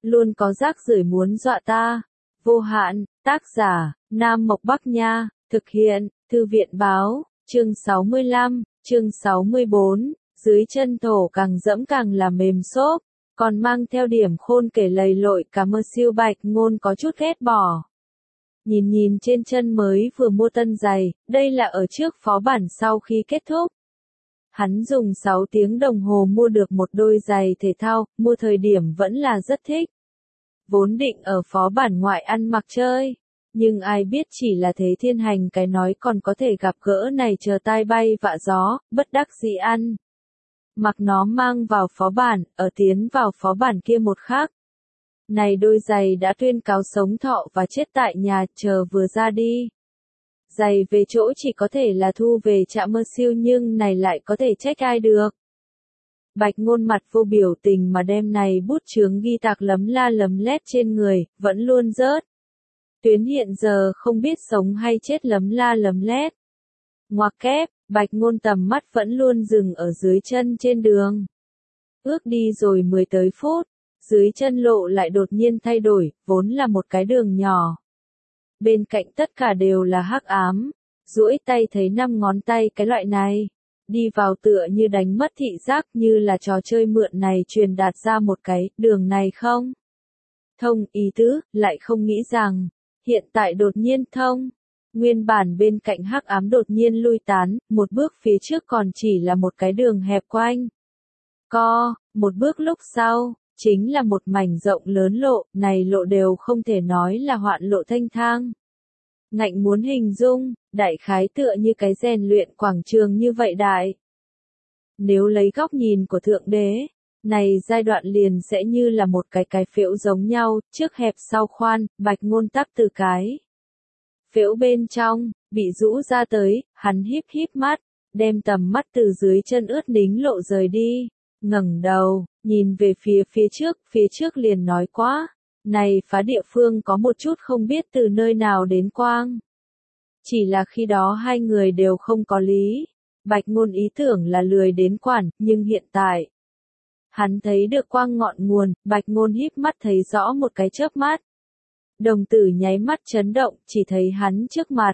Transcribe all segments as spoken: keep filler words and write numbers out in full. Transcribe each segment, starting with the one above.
luôn có rác rưởi muốn dọa ta. Vô hạn, tác giả, Nam Mộc Bắc Nha, thực hiện, Thư viện Báo, chương sáu mươi lăm, chương sáu mươi bốn, dưới chân thổ càng dẫm càng là mềm xốp, còn mang theo điểm khôn kể lầy lội cả mơ siêu Bạch Ngôn có chút ghét bỏ. Nhìn nhìn trên chân mới vừa mua tân giày, đây là ở trước phó bản sau khi kết thúc. Hắn dùng sáu tiếng đồng hồ mua được một đôi giày thể thao, mua thời điểm vẫn là rất thích. Vốn định ở phó bản ngoại ăn mặc chơi, nhưng ai biết chỉ là thế thiên hành cái nói còn có thể gặp gỡ này chờ tai bay vạ gió, bất đắc dĩ ăn. Mặc nó mang vào phó bản, ở tiến vào phó bản kia một khắc. Này đôi giày đã tuyên cáo sống thọ và chết tại nhà, chờ vừa ra đi. Giày về chỗ chỉ có thể là thu về trạm mơ siêu nhưng này lại có thể trách ai được. Bạch Ngôn mặt vô biểu tình mà đem này bút chướng ghi tạc lấm la lấm lét trên người, vẫn luôn rớt. Tuyến hiện giờ không biết sống hay chết lấm la lấm lét. Ngoặc kép, Bạch Ngôn tầm mắt vẫn luôn dừng ở dưới chân trên đường. Ước đi rồi mười tới phút, dưới chân lộ lại đột nhiên thay đổi, vốn là một cái đường nhỏ. Bên cạnh tất cả đều là hắc ám, duỗi tay thấy năm ngón tay cái loại này. Đi vào tựa như đánh mất thị giác như là trò chơi mượn này truyền đạt ra một cái đường này không. Thông ý tứ, lại không nghĩ rằng, hiện tại đột nhiên thông. Nguyên bản bên cạnh hắc ám đột nhiên lui tán, một bước phía trước còn chỉ là một cái đường hẹp quanh. Co, một bước lúc sau, chính là một mảnh rộng lớn lộ, này lộ đều không thể nói là hoạn lộ thanh thang. Ngạnh muốn hình dung, đại khái tựa như cái rèn luyện quảng trường như vậy đại. Nếu lấy góc nhìn của Thượng Đế, này giai đoạn liền sẽ như là một cái cái phễu giống nhau, trước hẹp sau khoan, Bạch Ngôn tắp từ cái. Phễu bên trong, bị rũ ra tới, hắn híp híp mắt, đem tầm mắt từ dưới chân ướt nính lộ rời đi, ngẩng đầu, nhìn về phía phía trước, phía trước liền nói quá. Này phá địa phương có một chút không biết từ nơi nào đến quang. Chỉ là khi đó hai người đều không có lý. Bạch Ngôn ý tưởng là lười đến quản, nhưng hiện tại. Hắn thấy được quang ngọn nguồn, Bạch Ngôn híp mắt thấy rõ một cái chớp mắt. Đồng tử nháy mắt chấn động, chỉ thấy hắn trước mặt.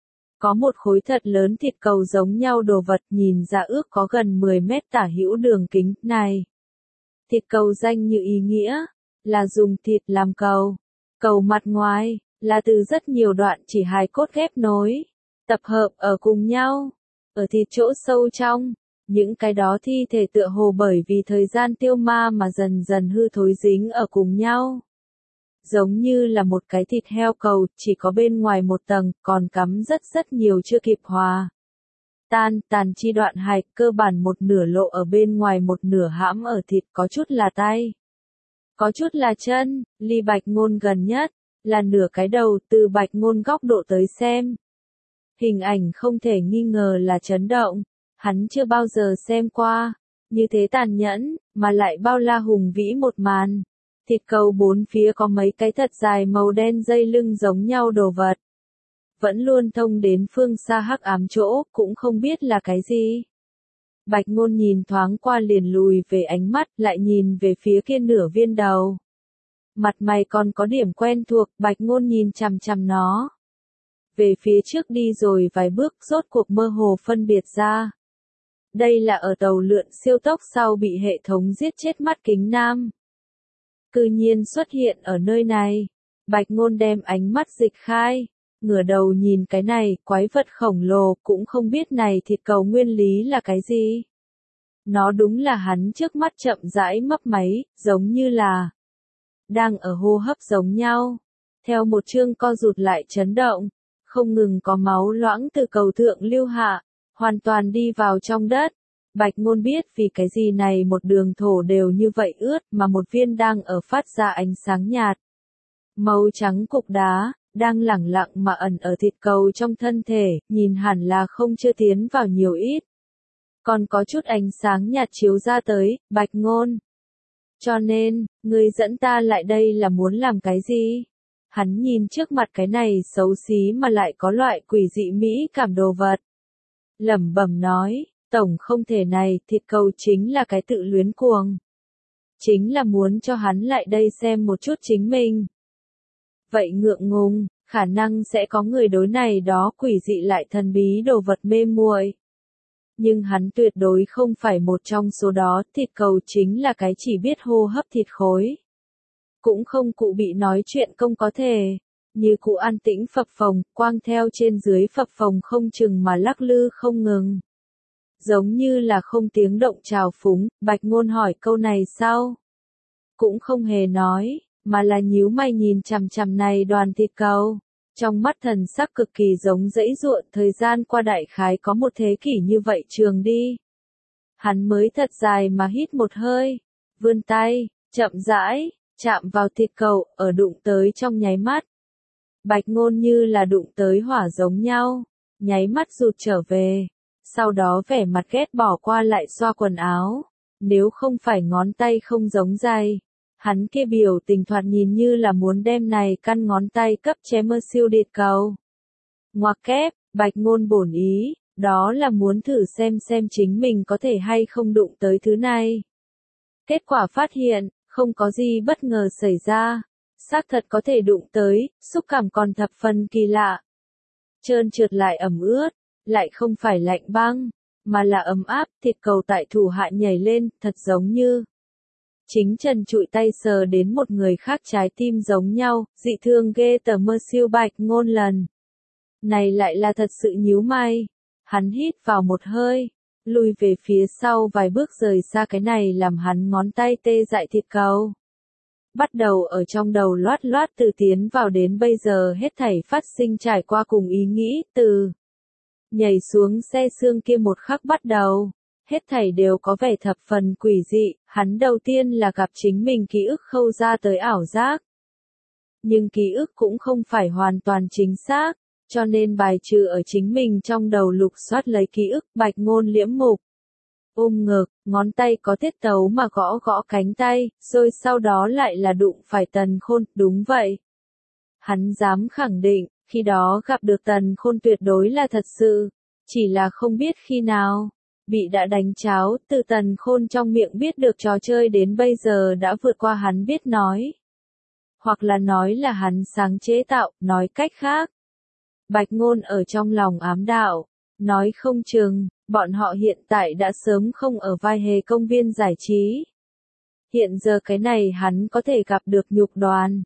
Có một khối thật lớn thịt cầu giống nhau đồ vật nhìn ra ước có gần mười mét tả hữu đường kính, này. Thịt cầu danh như ý nghĩa. Là dùng thịt làm cầu. Cầu mặt ngoài, là từ rất nhiều đoạn chỉ hài cốt ghép nối, tập hợp ở cùng nhau. Ở thịt chỗ sâu trong, những cái đó thi thể tựa hồ bởi vì thời gian tiêu ma mà dần dần hư thối dính ở cùng nhau. Giống như là một cái thịt heo cầu, chỉ có bên ngoài một tầng, còn cắm rất rất nhiều chưa kịp hòa. Tan, tàn chi đoạn hạch, cơ bản một nửa lộ ở bên ngoài một nửa hãm ở thịt, có chút là tay. Có chút là chân, ly Bạch Ngôn gần nhất, là nửa cái đầu từ Bạch Ngôn góc độ tới xem. Hình ảnh không thể nghi ngờ là chấn động, hắn chưa bao giờ xem qua, như thế tàn nhẫn, mà lại bao la hùng vĩ một màn. Thịt cầu bốn phía có mấy cái thật dài màu đen dây lưng giống nhau đồ vật. Vẫn luôn thông đến phương xa hắc ám chỗ, cũng không biết là cái gì. Bạch Ngôn nhìn thoáng qua liền lùi về ánh mắt, lại nhìn về phía kia nửa viên đầu. Mặt mày còn có điểm quen thuộc, Bạch Ngôn nhìn chằm chằm nó. Về phía trước đi rồi vài bước, rốt cuộc mơ hồ phân biệt ra. Đây là ở tàu lượn siêu tốc sau bị hệ thống giết chết mắt kính nam. Cư nhiên xuất hiện ở nơi này. Bạch Ngôn đem ánh mắt dịch khai. Ngửa đầu nhìn cái này, quái vật khổng lồ, cũng không biết này thịt cầu nguyên lý là cái gì. Nó đúng là hắn trước mắt chậm rãi mấp máy, giống như là đang ở hô hấp giống nhau. Theo một chương co rụt lại chấn động, không ngừng có máu loãng từ cầu thượng lưu hạ, hoàn toàn đi vào trong đất. Bạch Ngôn biết vì cái gì này một đường thổ đều như vậy ướt mà một viên đang ở phát ra ánh sáng nhạt. Màu trắng cục đá, đang lẳng lặng mà ẩn ở thịt cầu trong thân thể, nhìn hẳn là không chưa tiến vào nhiều ít. Còn có chút ánh sáng nhạt chiếu ra tới, Bạch Ngôn. Cho nên, ngươi dẫn ta lại đây là muốn làm cái gì? Hắn nhìn trước mặt cái này xấu xí mà lại có loại quỷ dị mỹ cảm đồ vật. Lẩm bẩm nói, tổng không thể này, thịt cầu chính là cái tự luyến cuồng. chính là muốn cho hắn lại đây xem một chút chính mình. Vậy ngượng ngùng, khả năng sẽ có người đối này đó quỷ dị lại thần bí đồ vật mê muội. Nhưng hắn tuyệt đối không phải một trong số đó, thịt cầu chính là cái chỉ biết hô hấp thịt khối. Cũng không cụ bị nói chuyện công có thể, như cụ an tĩnh phập phồng, quang theo trên dưới phập phồng không chừng mà lắc lư không ngừng. Giống như là không tiếng động trào phúng, Bạch Ngôn hỏi câu này sao? Cũng không hề nói, mà là nhíu mày nhìn chằm chằm này đoàn thịt cầu. Trong mắt thần sắc cực kỳ giống dãy ruộng, thời gian qua đại khái có một thế kỷ như vậy trường đi. Hắn mới thật dài mà hít một hơi, vươn tay, chậm rãi, chạm vào thịt cầu, ở đụng tới trong nháy mắt. Bạch Ngôn như là đụng tới hỏa giống nhau, nháy mắt rụt trở về, sau đó vẻ mặt ghét bỏ qua lại xoa quần áo, nếu không phải ngón tay không giống dày. Hắn kia biểu tình thoạt nhìn như là muốn đem này căn ngón tay cấp chém mơ siêu điệt cầu. Ngoặc kép, Bạch Ngôn bổn ý, đó là muốn thử xem xem chính mình có thể hay không đụng tới thứ này. Kết quả phát hiện, không có gì bất ngờ xảy ra, xác thật có thể đụng tới, xúc cảm còn thập phần kỳ lạ. Trơn trượt lại ẩm ướt, lại không phải lạnh băng, mà là ấm áp, thịt cầu tại thủ hạ nhảy lên, thật giống như chính Trần trụi tay sờ đến một người khác trái tim giống nhau, dị thương ghê tởm mơ siêu Bạch Ngôn lần. Này lại là thật sự nhíu mày. Hắn hít vào một hơi, lùi về phía sau vài bước rời xa cái này làm hắn ngón tay tê dại thịt cầu. Bắt đầu ở trong đầu loát loát từ tiến vào đến bây giờ hết thảy phát sinh trải qua cùng ý nghĩ từ nhảy xuống xe xương kia một khắc bắt đầu. Hết thảy đều có vẻ thập phần quỷ dị, hắn đầu tiên là gặp chính mình ký ức khâu ra tới ảo giác. Nhưng ký ức cũng không phải hoàn toàn chính xác, cho nên bài trừ ở chính mình trong đầu lục soát lấy ký ức. Bạch Ngôn liễm mục, ôm ngực, ngón tay có tiết tấu mà gõ gõ cánh tay, rồi sau đó lại là đụng phải Tần Khôn, đúng vậy. Hắn dám khẳng định, khi đó gặp được Tần Khôn tuyệt đối là thật sự, chỉ là không biết khi nào. Bị đã đánh cháo, từ Tần Khôn trong miệng biết được trò chơi đến bây giờ đã vượt qua hắn biết nói. Hoặc là nói là hắn sáng chế tạo, nói cách khác. Bạch Ngôn ở trong lòng ám đạo, nói không chừng, bọn họ hiện tại đã sớm không ở vai hề công viên giải trí. Hiện giờ cái này hắn có thể gặp được nhục đoàn.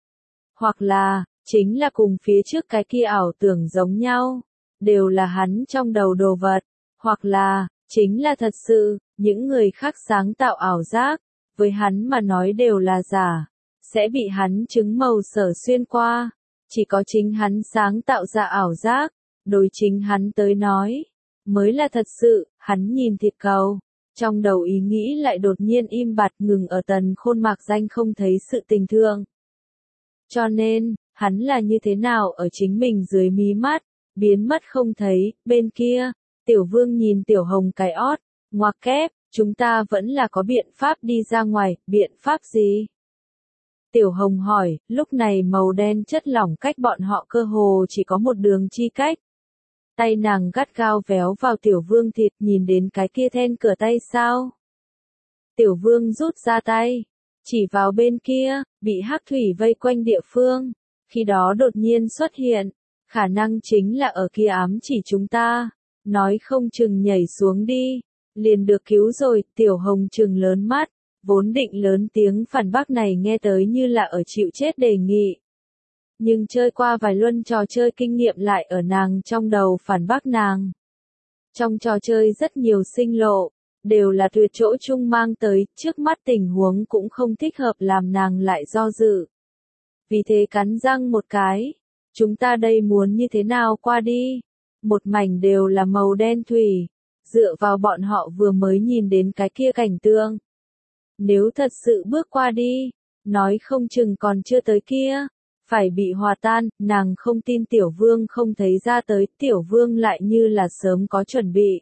Hoặc là, chính là cùng phía trước cái kia ảo tưởng giống nhau, đều là hắn trong đầu đồ vật. Hoặc là, chính là thật sự, những người khác sáng tạo ảo giác, với hắn mà nói đều là giả, sẽ bị hắn chứng màu sở xuyên qua. Chỉ có chính hắn sáng tạo ra ảo giác, đối chính hắn tới nói, mới là thật sự. Hắn nhìn thịt cầu, trong đầu ý nghĩ lại đột nhiên im bặt ngừng ở Tần Khôn mạc danh không thấy sự tình thương. Cho nên, hắn là như thế nào ở chính mình dưới mí mắt, biến mất không thấy. Bên kia, Tiểu Vương nhìn Tiểu Hồng cái ót, ngoặc kép, chúng ta vẫn là có biện pháp đi ra ngoài. Biện pháp gì? Tiểu Hồng hỏi, lúc này màu đen chất lỏng cách bọn họ cơ hồ chỉ có một đường chi cách. Tay nàng gắt gao véo vào Tiểu Vương thịt, nhìn đến cái kia then cửa tay sao? Tiểu Vương rút ra tay, chỉ vào bên kia, bị hắc thủy vây quanh địa phương, khi đó đột nhiên xuất hiện, khả năng chính là ở kia ám chỉ chúng ta, nói không chừng nhảy xuống đi, liền được cứu rồi. Tiểu Hồng trừng lớn mắt, vốn định lớn tiếng phản bác này nghe tới như là ở chịu chết đề nghị. Nhưng chơi qua vài luân trò chơi kinh nghiệm lại ở nàng trong đầu phản bác nàng. Trong trò chơi rất nhiều sinh lộ, đều là tuyệt chỗ chung mang tới, trước mắt tình huống cũng không thích hợp làm nàng lại do dự. Vì thế cắn răng một cái, chúng ta đây muốn như thế nào qua đi? Một mảnh đều là màu đen thủy, dựa vào bọn họ vừa mới nhìn đến cái kia cảnh tượng. Nếu thật sự bước qua đi, nói không chừng còn chưa tới kia, phải bị hòa tan. Nàng không tin Tiểu Vương không thấy ra tới, Tiểu Vương lại như là sớm có chuẩn bị.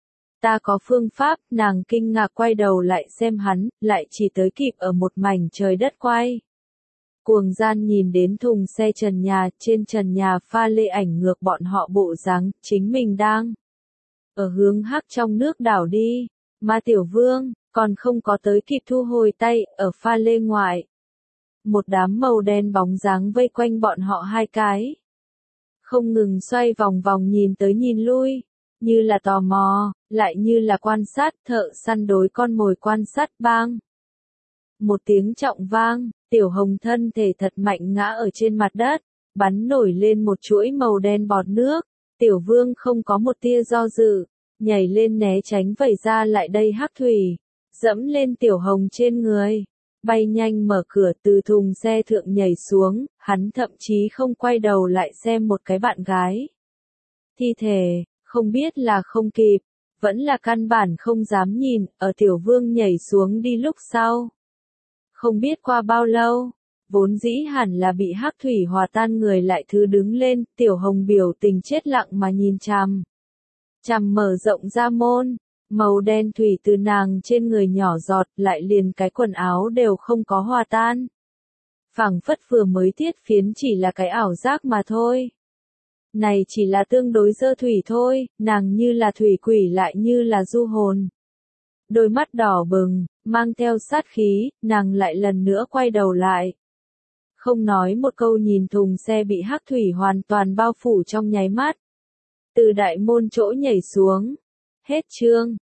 Ta có phương pháp. Nàng kinh ngạc quay đầu lại xem hắn, lại chỉ tới kịp ở một mảnh trời đất quay cuồng gian nhìn đến thùng xe trần nhà, trên trần nhà pha lê ảnh ngược bọn họ bộ dáng, chính mình đang ở hướng hắc trong nước đảo đi, mà Tiểu Vương còn không có tới kịp thu hồi tay, ở pha lê ngoại. Một đám màu đen bóng dáng vây quanh bọn họ hai cái. Không ngừng xoay vòng vòng nhìn tới nhìn lui, như là tò mò, lại như là quan sát, thợ săn đối con mồi quan sát bang. Một tiếng trọng vang, Tiểu Hồng thân thể thật mạnh ngã ở trên mặt đất, bắn nổi lên một chuỗi màu đen bọt nước. Tiểu Vương không có một tia do dự, nhảy lên né tránh vẩy ra lại đây hắc thủy, dẫm lên Tiểu Hồng trên người, bay nhanh mở cửa từ thùng xe thượng nhảy xuống, hắn thậm chí không quay đầu lại xem một cái bạn gái. Thi thể, không biết là không kịp, vẫn là căn bản không dám nhìn, ở Tiểu Vương nhảy xuống đi lúc sau. Không biết qua bao lâu, vốn dĩ hẳn là bị hắc thủy hòa tan người lại thứ đứng lên, Tiểu Hồng biểu tình chết lặng mà nhìn chằm. Chằm mở rộng ra môn, màu đen thủy từ nàng trên người nhỏ giọt lại liền cái quần áo đều không có hòa tan. Phảng phất vừa mới thiết phiến chỉ là cái ảo giác mà thôi. Này chỉ là tương đối dơ thủy thôi, nàng như là thủy quỷ lại như là du hồn. Đôi mắt đỏ bừng, mang theo sát khí, nàng lại lần nữa quay đầu lại. Không nói một câu nhìn thùng xe bị hắc thủy hoàn toàn bao phủ trong nháy mắt. Từ đại môn chỗ nhảy xuống. Hết chương.